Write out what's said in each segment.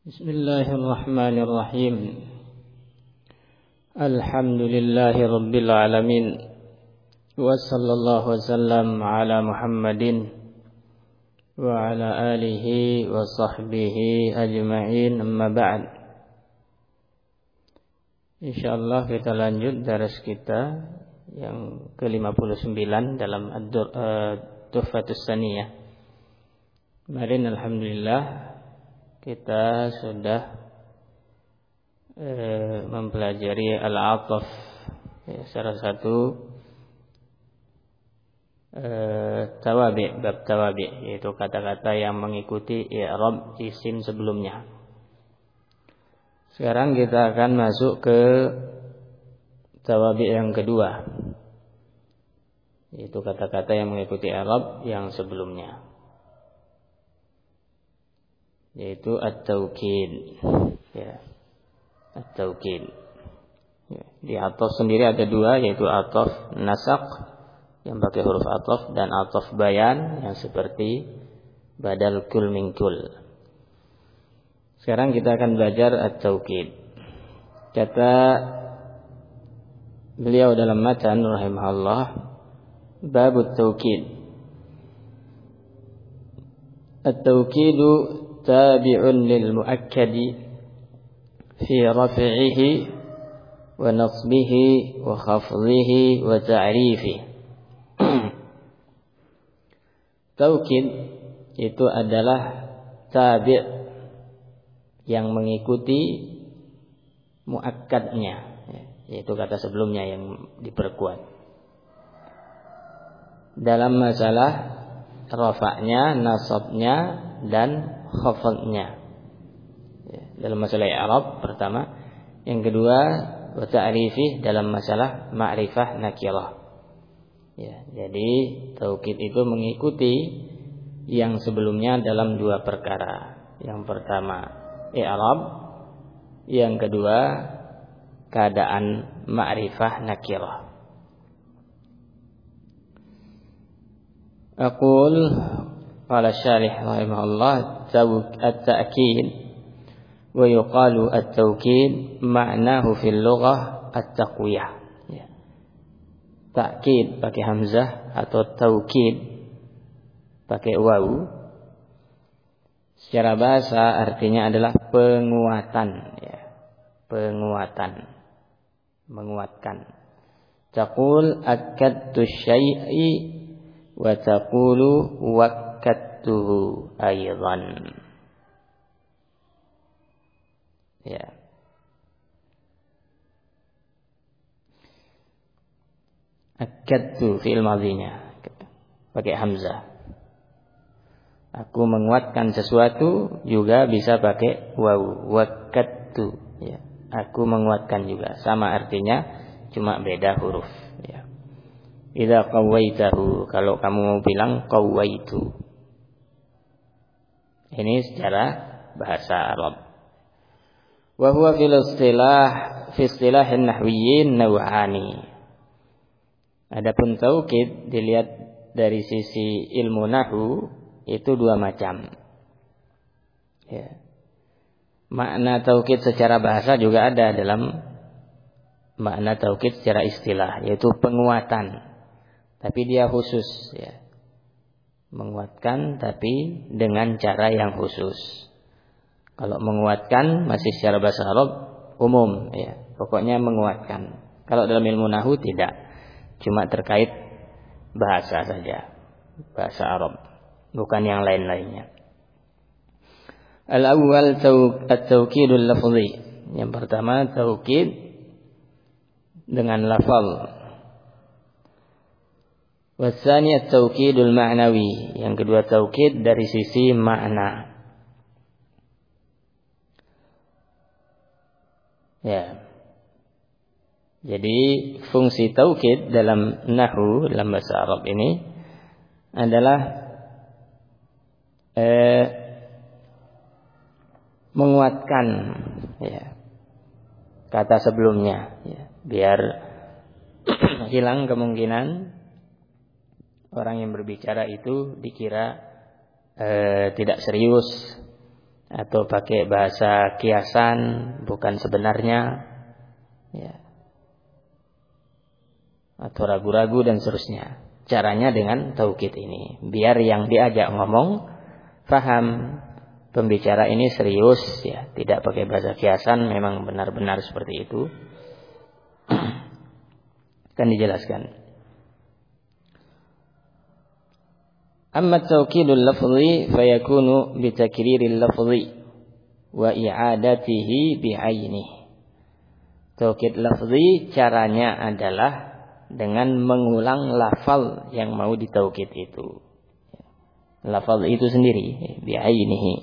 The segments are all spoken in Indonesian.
Bismillahirrahmanirrahim. Alhamdulillahi rabbil alamin. Wa sallallahu wasallam ala Muhammadin wa ala alihi wa sahbihi ajma'in, amma ba'd. Insyaallah kita lanjut daras kita yang ke-59 dalam Tuhfatus Saniyah. Kemarin alhamdulillah kita sudah mempelajari al-'athaf, salah satu tawabi', bab tawabi', yaitu kata-kata yang mengikuti i'rab isim sebelumnya. Sekarang kita akan masuk ke tawabi' yang kedua, yaitu kata-kata yang mengikuti i'rab yang sebelumnya, yaitu at-taukid. Ya, at-taukid. Ya, di athaf sendiri ada dua, yaitu athaf nasaq yang pakai huruf athaf dan athaf bayan yang seperti badal kul min kul. Sekarang kita akan belajar at-taukid. Kata beliau dalam matan rahimahullah, babut taukid. At-taukidu tabi'un lil muakkadi fi raf'ihi wa nasbihi wa khafdihi wa ta'rifihi. Taukid itu adalah tabi' yang mengikuti muakkadnya, yaitu kata sebelumnya yang diperkuat dalam masalah rafa'nya, nasabnya dan khafadnya. Dalam masalah i'rab pertama, yang kedua wa ta'rifih dalam masalah ma'rifah nakirah. Ya, jadi taukid itu mengikuti yang sebelumnya dalam dua perkara. Yang pertama i'rab, yang kedua keadaan ma'rifah nakirah. Aqul qala syarih rahimahullah, at-ta'kid wa yuqalu at-taukid ma'nahu fil lughah at-taqwiyah. Ya. Ta'kid pakai hamzah atau taukid pakai wawu, secara bahasa artinya adalah penguatan, ya. Penguatan, menguatkan. Taqul akkadtu syai'i wa taqulu wakkattuhu aidan. Ya. Akkadtu fi'il madhinya pakai hamzah. Aku menguatkan sesuatu juga bisa pakai wawu, wakkattu, ya. Aku menguatkan juga, sama artinya, cuma beda huruf, ya. Idza qawaitahu, kalau kamu mau bilang qawaitu. Ini secara bahasa Arab. Wa huwa fi istilahin nahwiyyin naw'ani. Adapun taukid dilihat dari sisi ilmu nahwu itu dua macam. Ya. Makna taukid secara bahasa juga ada dalam makna taukid secara istilah, yaitu penguatan. Tapi dia khusus, ya. Menguatkan tapi dengan cara yang khusus. Kalau menguatkan masih secara bahasa Arab umum, ya. Pokoknya menguatkan. Kalau dalam ilmu nahwu tidak. Cuma terkait bahasa saja. Bahasa Arab, bukan yang lain-lainnya. Al-awwal at-taukidul lafzi. Yang pertama taukid dengan lafal. Wasani at-taukidul ma'nawi. Yang kedua taukid dari sisi makna. Ya. Jadi fungsi taukid dalam nahwu, dalam bahasa Arab ini adalah menguatkan, ya, kata sebelumnya, ya, biar hilang kemungkinan orang yang berbicara itu dikira tidak serius atau pakai bahasa kiasan bukan sebenarnya, ya, atau ragu-ragu dan seterusnya. Caranya dengan taukid ini, biar yang diajak ngomong paham pembicara ini serius, ya, tidak pakai bahasa kiasan, memang benar-benar seperti itu. Akan dijelaskan. Amma taukidul lafzi fayakunu bitakriril lafzi wa i'adatihi bi'ainihi. Taukid lafzi caranya adalah dengan mengulang lafal yang mau ditaukid itu. Lafal itu sendiri bi'ainihi.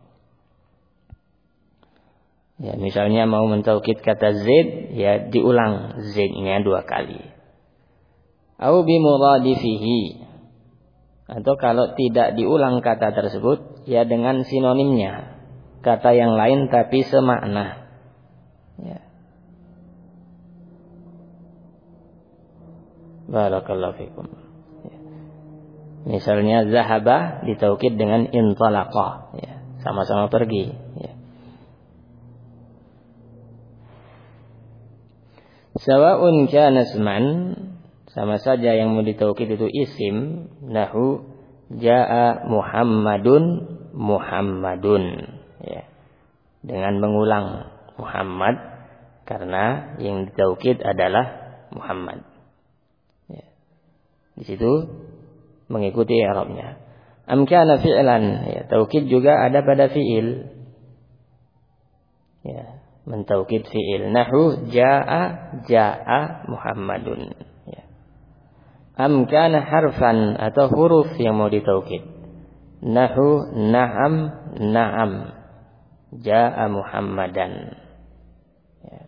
Ya, misalnya mau mentaukid kata Zaid, ya diulang Zaid-nya 2 kali. Au bi muradifihi. Atau kalau tidak diulang kata tersebut, ya dengan sinonimnya, kata yang lain tapi semakna. Ya. Barakallahu fikum. Ya. Misalnya zahaba ditaukid dengan intalaqa, ya, sama-sama pergi. Ya. Sawa'un kana isman, sama saja yang mau ditaukid itu isim, nahu jaa Muhammadun Muhammadun, ya, dengan mengulang Muhammad karena yang ditaukid adalah Muhammad, ya. Di situ mengikuti i'rabnya. Am kana fi'lan, ya, taukid juga ada pada fi'il, ya, mentaukid fi'il, nahu jaa Muhammadun. Am kana harfan, atau huruf yang mau ditaukid, nahu na'am jaa Muhammadan. Ya.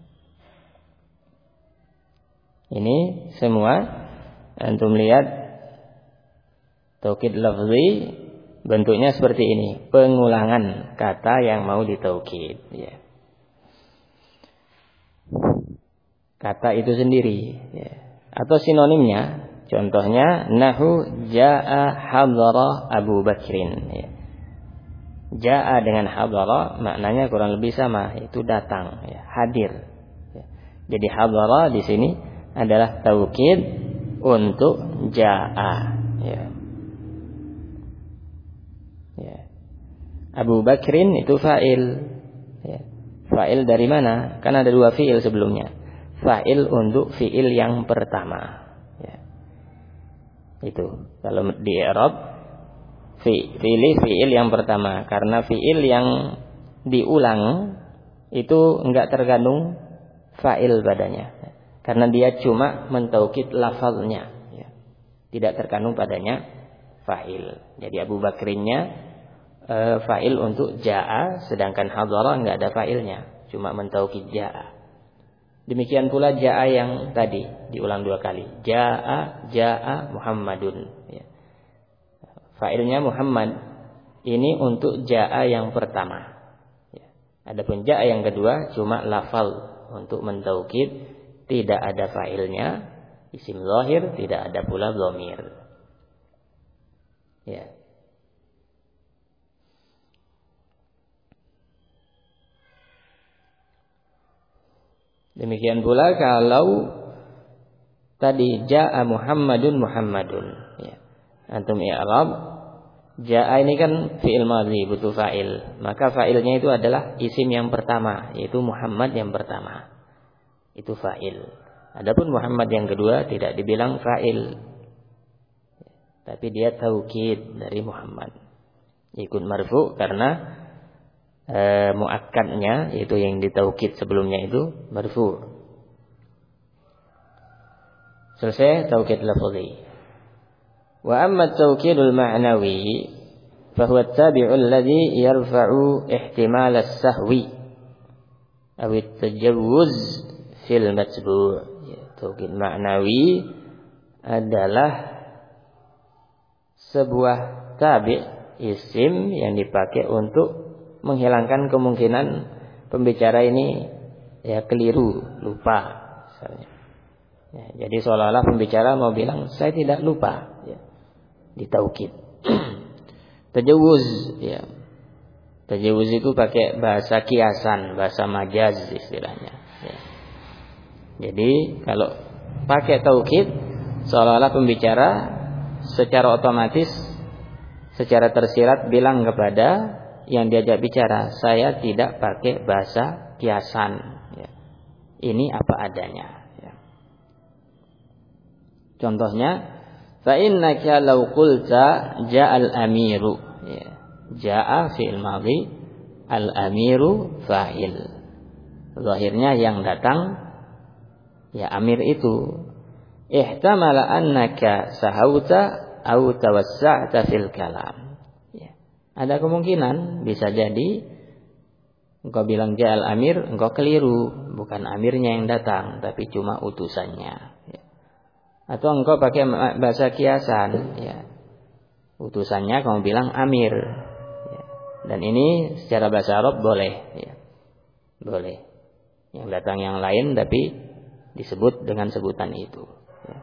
Ini semua antum lihat taukid lafzi bentuknya seperti ini, pengulangan kata yang mau ditaukid, ya. Kata itu sendiri, ya. Atau sinonimnya. Contohnya nahu jaa hadara Abu Bakrin, ya. Jaa dengan hadara maknanya kurang lebih sama, itu datang, ya, hadir, ya. Jadi hadara di sini adalah taukid untuk jaa, ya. Ya. Abu Bakrin itu fa'il, ya. Fa'il dari mana? Kan ada 2 fi'il sebelumnya. Fa'il untuk fi'il yang pertama. Itu kalau di i'rab pilih fi'il yang pertama, karena fi'il yang diulang itu enggak terkandung fa'il padanya, karena dia cuma mentaukid lafaznya, ya. Tidak terkandung padanya fa'il. Jadi Abu Bakrinnya fa'il untuk jaa, sedangkan hadara enggak ada fa'ilnya, cuma mentaukid jaa. Demikian pula jaa yang tadi diulang 2 kali. Jaa Muhammadun, ya. Fa'ilnya Muhammad. Ini untuk jaa yang pertama, ya. Adapun jaa yang kedua cuma lafal untuk mentaukid, tidak ada fa'ilnya, isim zahir, tidak ada pula dhamir. Ya. Demikian pula kalau tadi jaa Muhammadun Muhammadun, ya. Antum i'rab jaa ini kan fi'il madhi, butuh fa'il. Maka fa'ilnya itu adalah isim yang pertama, yaitu Muhammad yang pertama. Itu fa'il. Adapun Muhammad yang kedua tidak dibilang fa'il, tapi dia taukid dari Muhammad. Ikut marfu karena muakkadnya, yaitu yang ditaukid sebelumnya itu marfu. Selesai taukid lafzi. Wa amma at-taukidul ma'nawi fa huwa at-tabi'u alladhi yarfa'u ihtimal as-sahwi aw at-tajawuz fil matbu'. Ya, taukid ma'nawi adalah sebuah tabi', isim yang dipakai untuk menghilangkan kemungkinan pembicara ini, ya, keliru, lupa misalnya. Ya, jadi seolah-olah pembicara mau bilang saya tidak lupa, ya, ditaukid. Tajawuz, ya. Tajawuz itu pakai bahasa kiasan, bahasa majaz istilahnya. Ya. Jadi kalau pakai taukid, seolah-olah pembicara secara otomatis, secara tersirat bilang kepada yang diajak bicara, saya tidak pakai bahasa kiasan. Ya. Ini apa adanya. Ya. Contohnya, fa innaka law qulta ja'al amiru. Ya. Ja'a fi'il madhi, al-amiru fa'il. Zahirnya yang datang ya amir itu. Ihtamala annaka sahauta au tawassa'ta fil kalam. Ya. Ada kemungkinan bisa jadi engkau bilang ja'al amir, engkau keliru, bukan amirnya yang datang tapi cuma utusannya. Ya. Atau engkau pakai bahasa kiasan, ya. Utusannya kamu bilang amir. Dan ini secara bahasa Arab boleh, ya. Boleh. Yang datang yang lain tapi disebut dengan sebutan itu. Ya.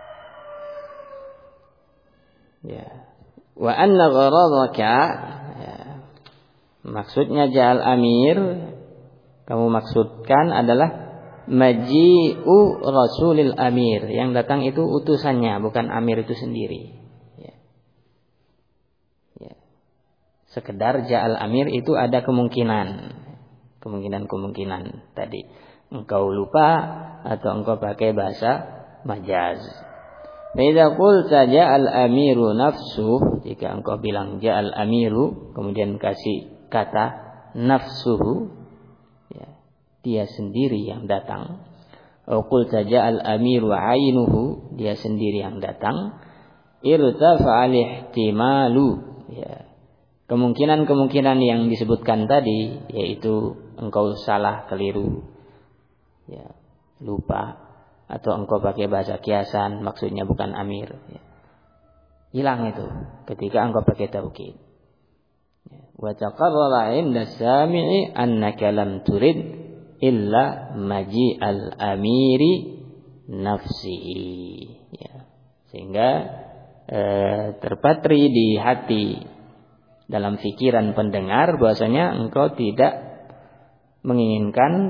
Ya. Wa anna gharadaka, ya. Maksudnya ja'al amir, kamu maksudkan adalah maji'u rasulil amir. Yang datang itu utusannya, bukan amir itu sendiri. Sekedar ja'al amir itu ada kemungkinan tadi. Engkau lupa atau engkau pakai bahasa majaz. Idza qulta ja'al amiru nafsuh, jika engkau bilang ja'al amiru kemudian kasih kata nafsuhu, ya, dia sendiri yang datang. Atau qulta ja'al amiru ainuhu, dia sendiri yang datang. Irtafa'al ihtimalu, ya. Kemungkinan-kemungkinan yang disebutkan tadi, yaitu engkau salah, keliru, ya, lupa, atau engkau pakai bahasa kiasan, maksudnya bukan amir, ya. Hilang itu ketika engkau pakai taukid. Wa taqarrara 'inda sami'i annaka lam turid illa maji'al amiri nafsihi, ya. Sehingga terpatri di hati, dalam fikiran pendengar bahwasanya engkau tidak menginginkan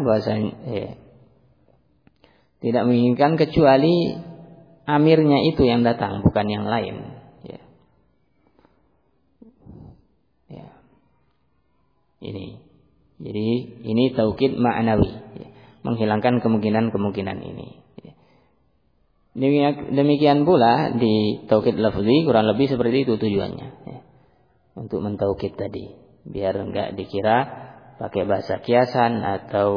tidak menginginkan kecuali amirnya itu yang datang, bukan yang lain. Ya. Ya. Ini. Jadi ini taukid ma'nawi, ya. Menghilangkan kemungkinan-kemungkinan ini. Ya. Demikian pula di taukid lafzi kurang lebih seperti itu tujuannya. Ya. Untuk mentaukid tadi, biar enggak dikira pakai bahasa kiasan atau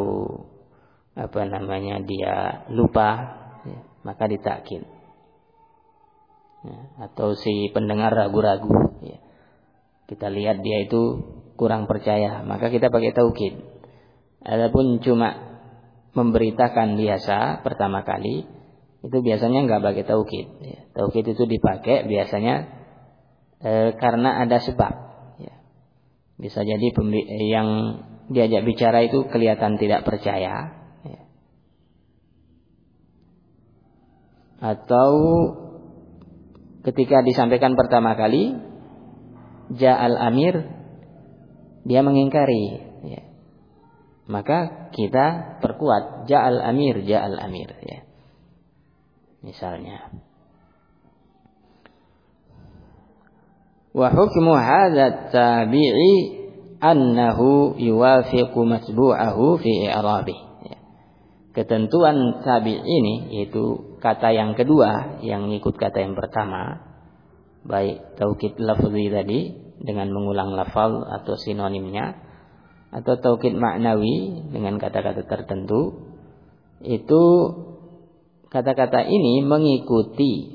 dia lupa, ya, maka ditakkid, ya, atau si pendengar ragu-ragu, ya, kita lihat dia itu kurang percaya, maka kita pakai taukid. Adapun cuma memberitakan biasa pertama kali, itu biasanya enggak pakai taukid, ya. Taukid itu dipakai biasanya karena ada sebab, ya. Bisa jadi yang diajak bicara itu kelihatan tidak percaya, ya. Atau ketika disampaikan pertama kali ja'al amir, dia mengingkari, ya. Maka kita perkuat ja'al amir, ya. Misalnya, wa hukmu hadza tabi'i annahu yuwafiqu matbu'ahu fi i'rabih. Ketentuan tabi' ini, yaitu kata yang kedua yang ikut kata yang pertama, baik taukid lafzi tadi dengan mengulang lafal atau sinonimnya, atau taukid maknawi dengan kata-kata tertentu, itu kata-kata ini mengikuti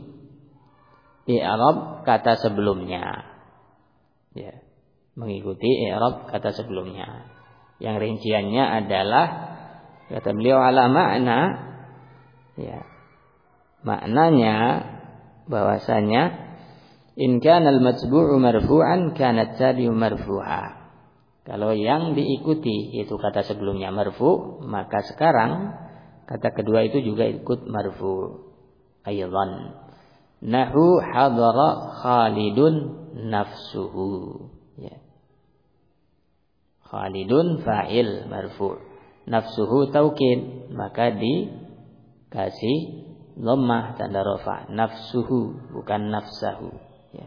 i'rab kata sebelumnya. Ya, mengikuti i'rab kata sebelumnya. Yang rinciannya adalah, kata beliau, ala makna, ya, maknanya bahwasanya in kana al-matbu'u marfu'an kana at-tabi'u marfu'a. Kalau yang diikuti itu kata sebelumnya marfu', maka sekarang kata kedua itu juga ikut marfu'. Aydan nahu hadara Khalidun nafsuhu, ya. Khalidun fa'il marfu'. Nafsuhu taukid, maka dikasih dhammah tanda rafa. Nafsuhu bukan nafsahu. Ya.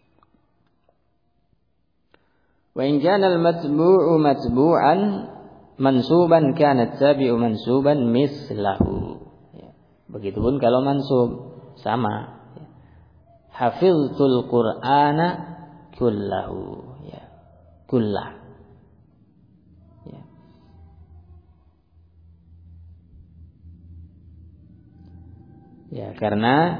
Wa in kana al-matbu'u matbu'an mansuban kana at-tabi'u mansuban mislahu. Ya. Begitupun kalau mansub sama. Ya. Hafiztul Qur'ana kullahu. Ya. Kullah. Ya, karena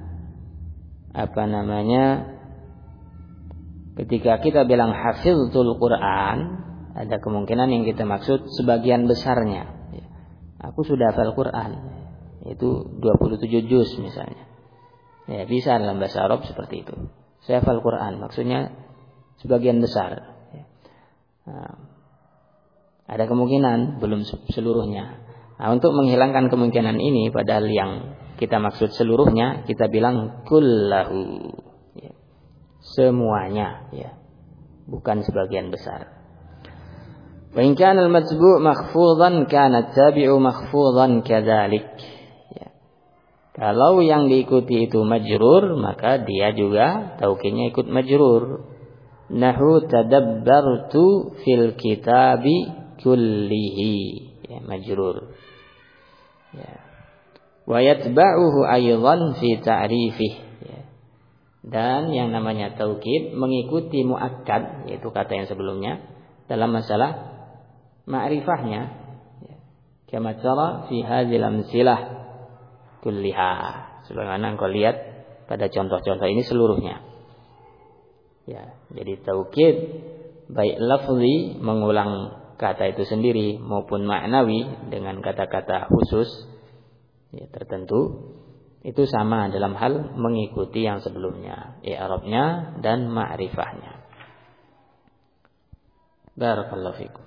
ketika kita bilang hafiztul Quran, ada kemungkinan yang kita maksud sebagian besarnya. Ya, aku sudah hafal Quran, itu 27 juz misalnya. Ya, bisa dalam bahasa Arab seperti itu. Saya hafal Quran, maksudnya sebagian besar. Ya. Nah, ada kemungkinan belum seluruhnya. Nah, untuk menghilangkan kemungkinan ini, padahal yang kita maksud seluruhnya, kita bilang kullahu, ya. Semuanya, ya. Bukan sebagian besar. Wa in kana al-matbu' makhfudhan kana at-tabi'u makhfudhan kadzalik. Ya. Kalau yang diikuti itu majrur, maka dia juga taukidnya ikut majrur. Nahu tadabbartu fil kitabi kullihi. Ya, majrur. Ya. Wa yatba'uhu aydan fi ta'rifih. Dan yang namanya taukid mengikuti muakkad, yaitu kata yang sebelumnya, dalam masalah ma'rifahnya. Kama tara fi hadzal amsilah kulliha. Sebagaimana engkau lihat pada contoh-contoh ini seluruhnya. Ya, jadi taukid baik lafzi mengulang kata itu sendiri maupun maknawi dengan kata-kata khusus, ya, tertentu, itu sama dalam hal mengikuti yang sebelumnya, i'rabnya dan ma'rifahnya. Barakallahu fikum.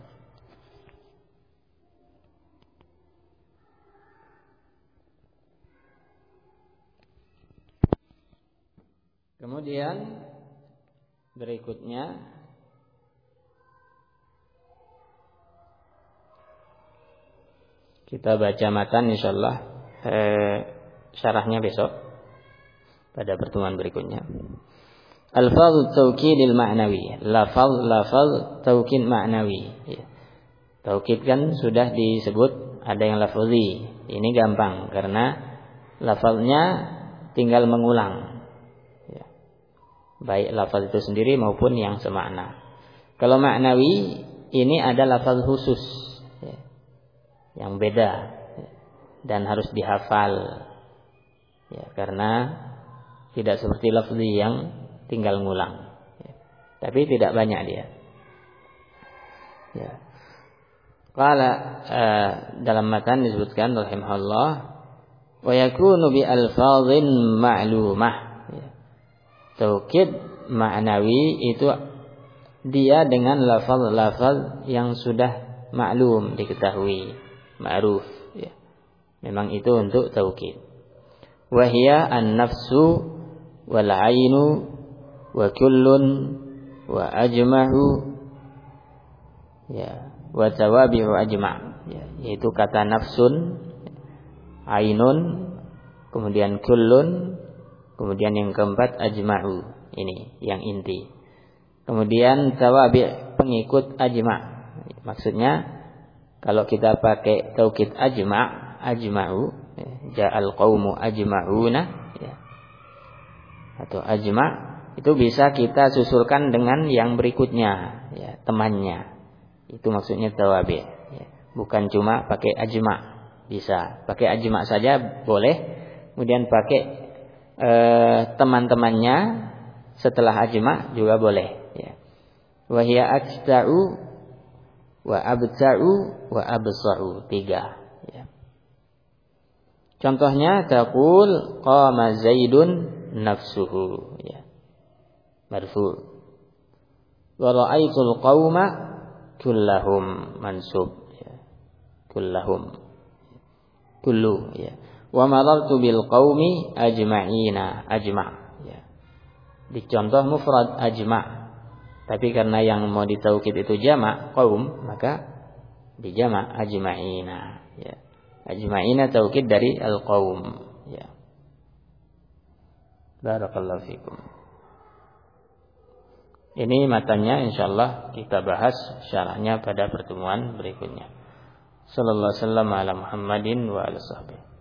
Kemudian berikutnya kita baca matan insyaallah. Syarahnya besok pada pertemuan berikutnya. Al-fadz taukidil ma'nawi. Lafaz taukid ma'nawi. Ya. Taukid kan sudah disebut ada yang lafzi. Ini gampang karena lafaznya tinggal mengulang. Ya. Baik lafaz itu sendiri maupun yang semakna. Kalau ma'nawi ini ada lafaz khusus, ya, yang beda dan harus dihafal, ya, karena tidak seperti lafzi yang tinggal ngulang, ya. Tapi tidak banyak dia. Ya. Qala dalam matan disebutkan rahimahullah wa yakunu bi alfazin ma'lumah. Ya. Taukid ma'nawi itu dia dengan lafaz-lafaz yang sudah maklum, diketahui, ma'ruf. Memang itu untuk taukid. Wahia an-nafsu wal 'ainu wa kullun wa ajma'u, ya, wa tawabi'u ajma', ya, yaitu kata nafsun, ainun, kemudian kullun, kemudian yang keempat ajma'u, ini yang inti. Kemudian tawabi' pengikut ajma'. Maksudnya kalau kita pakai taukid ajma'u, ja'al qaumu ajma'una, ya, atau ajma', itu bisa kita susulkan dengan yang berikutnya, ya, temannya. Itu maksudnya tawabi', ya. Bukan cuma pakai ajma', bisa pakai ajma' saja boleh, kemudian pakai teman-temannya setelah ajma' juga boleh, ya. Wa hiya aksta'u wa abta'u wa absa'u, 3. Contohnya taqul qama Zaidun nafsuhu, ya, marfu'. Wa ra'aitul qauma kullahum, mansub, ya, kullahum, kullu, ya. Wa marartu bil qaumi ajma'ina, ajma', ya. Di contoh mufrad ajma', Tapi karena yang mau ditaukid itu jamak qaum, maka dijamak ajma'ina. Ya. Ajma'ina taukid dari al-qaum. Ya. Barakallahu fikum. Ini matanya insyaallah kita bahas syarahnya pada pertemuan berikutnya. Sallallahu alaihi wasallam ala Muhammadin wa alihi wasallam.